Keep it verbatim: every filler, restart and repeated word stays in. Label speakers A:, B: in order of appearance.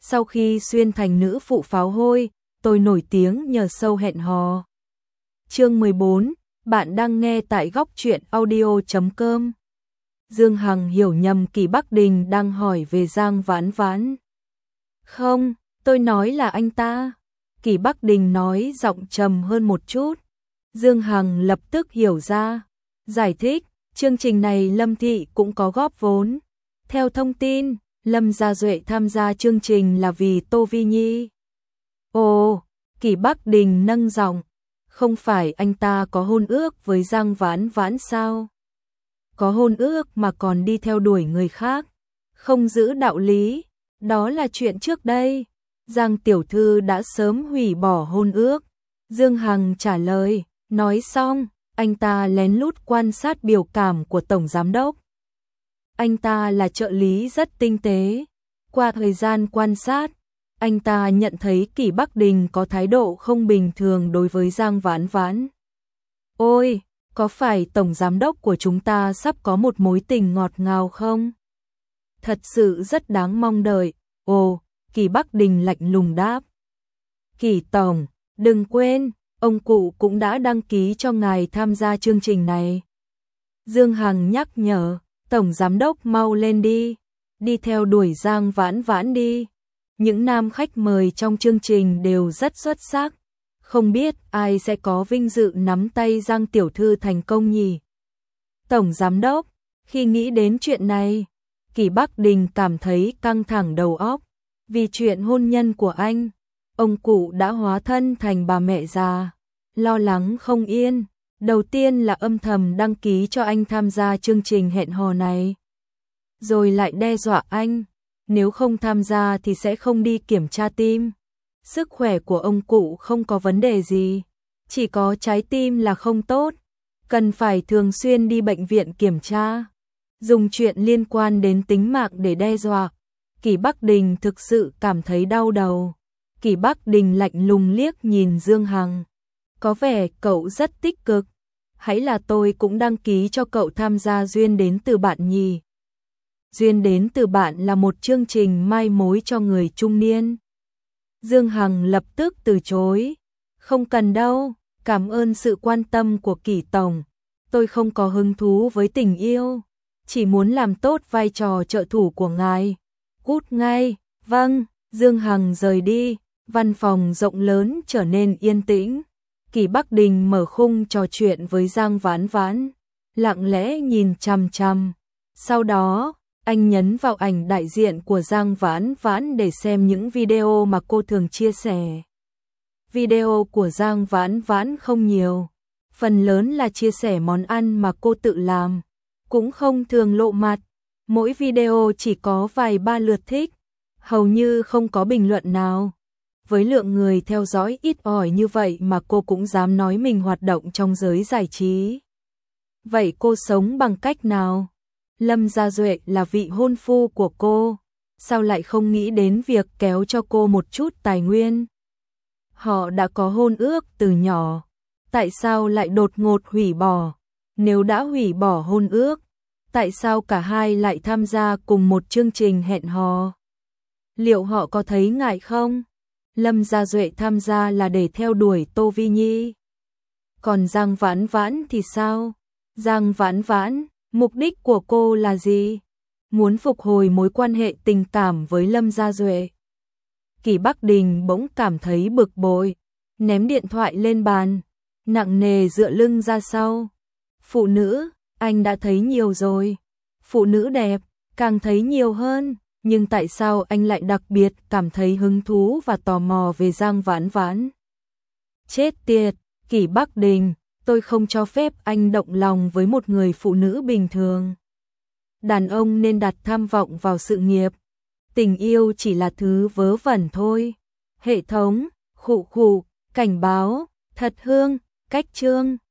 A: Sau khi xuyên thành nữ phụ pháo hôi, tôi nổi tiếng nhờ show hẹn hò. Chương mười bốn, bạn đang nghe tại góc truyện audio chấm com. Dương Hằng hiểu nhầm Kỳ Bắc Đình đang hỏi về Giang Vãn Vãn. Không, tôi nói là anh ta. Kỳ Bắc Đình nói giọng trầm hơn một chút. Dương Hằng lập tức hiểu ra. Giải thích, chương trình này Lâm Thị cũng có góp vốn. Theo thông tin, Lâm Gia Duệ tham gia chương trình là vì Tô Vi Nhi. Ồ, Kỳ Bắc Đình nâng giọng. Không phải anh ta có hôn ước với Giang Vãn Vãn sao? Có hôn ước mà còn đi theo đuổi người khác. Không giữ đạo lý. Đó là chuyện trước đây. Giang tiểu thư đã sớm hủy bỏ hôn ước. Dương Hằng trả lời. Nói xong, anh ta lén lút quan sát biểu cảm của Tổng Giám Đốc. Anh ta là trợ lý rất tinh tế. Qua thời gian quan sát, anh ta nhận thấy Kỳ Bắc Đình có thái độ không bình thường đối với Giang Vãn Vãn. Ôi, có phải Tổng Giám Đốc của chúng ta sắp có một mối tình ngọt ngào không? Thật sự rất đáng mong đợi. Ồ, Kỳ Bắc Đình lạnh lùng đáp. Kỳ Tổng, đừng quên, ông cụ cũng đã đăng ký cho ngài tham gia chương trình này. Dương Hằng nhắc nhở, Tổng Giám Đốc mau lên đi, đi theo đuổi Giang Vãn Vãn đi. Những nam khách mời trong chương trình đều rất xuất sắc. Không biết ai sẽ có vinh dự nắm tay Giang tiểu thư thành công nhỉ? Tổng Giám Đốc, khi nghĩ đến chuyện này, Kỳ Bắc Đình cảm thấy căng thẳng đầu óc. Vì chuyện hôn nhân của anh, ông cụ đã hóa thân thành bà mẹ già, lo lắng không yên. Đầu tiên là âm thầm đăng ký cho anh tham gia chương trình hẹn hò này. Rồi lại đe dọa anh, nếu không tham gia thì sẽ không đi kiểm tra tim. Sức khỏe của ông cụ không có vấn đề gì, chỉ có trái tim là không tốt, cần phải thường xuyên đi bệnh viện kiểm tra. Dùng chuyện liên quan đến tính mạng để đe dọa. Kỳ Bắc Đình thực sự cảm thấy đau đầu. Kỳ Bắc Đình lạnh lùng liếc nhìn Dương Hằng. Có vẻ cậu rất tích cực. Hãy là tôi cũng đăng ký cho cậu tham gia Duyên đến từ bạn nhỉ. Duyên đến từ bạn là một chương trình mai mối cho người trung niên. Dương Hằng lập tức từ chối. Không cần đâu, cảm ơn sự quan tâm của Kỳ Tổng. Tôi không có hứng thú với tình yêu, chỉ muốn làm tốt vai trò trợ thủ của ngài. Cút ngay. Vâng. Dương Hằng rời đi. Văn phòng rộng lớn trở nên yên tĩnh. Kỳ Bắc Đình mở khung trò chuyện với Giang Vãn Vãn, lặng lẽ nhìn chằm chằm. Sau đó, anh nhấn vào ảnh đại diện của Giang Vãn Vãn để xem những video mà cô thường chia sẻ. Video của Giang Vãn Vãn không nhiều, phần lớn là chia sẻ món ăn mà cô tự làm, cũng không thường lộ mặt. Mỗi video chỉ có vài ba lượt thích, hầu như không có bình luận nào. Với lượng người theo dõi ít ỏi như vậy mà cô cũng dám nói mình hoạt động trong giới giải trí. Vậy cô sống bằng cách nào? Lâm Gia Duệ là vị hôn phu của cô, sao lại không nghĩ đến việc kéo cho cô một chút tài nguyên? Họ đã có hôn ước từ nhỏ, tại sao lại đột ngột hủy bỏ? Nếu đã hủy bỏ hôn ước, tại sao cả hai lại tham gia cùng một chương trình hẹn hò? Liệu họ có thấy ngại không? Lâm Gia Duệ tham gia là để theo đuổi Tô Vi Nhi. Còn Giang Vãn Vãn thì sao? Giang Vãn Vãn, mục đích của cô là gì? Muốn phục hồi mối quan hệ tình cảm với Lâm Gia Duệ. Kỳ Bắc Đình bỗng cảm thấy bực bội, ném điện thoại lên bàn, nặng nề dựa lưng ra sau. Phụ nữ, anh đã thấy nhiều rồi. Phụ nữ đẹp, càng thấy nhiều hơn. Nhưng tại sao anh lại đặc biệt cảm thấy hứng thú và tò mò về Giang Vãn Vãn? Chết tiệt, Kỳ Bắc Đình, tôi không cho phép anh động lòng với một người phụ nữ bình thường. Đàn ông nên đặt tham vọng vào sự nghiệp. Tình yêu chỉ là thứ vớ vẩn thôi. Hệ thống, khụ khụ, cảnh báo, thật hương, cách chương.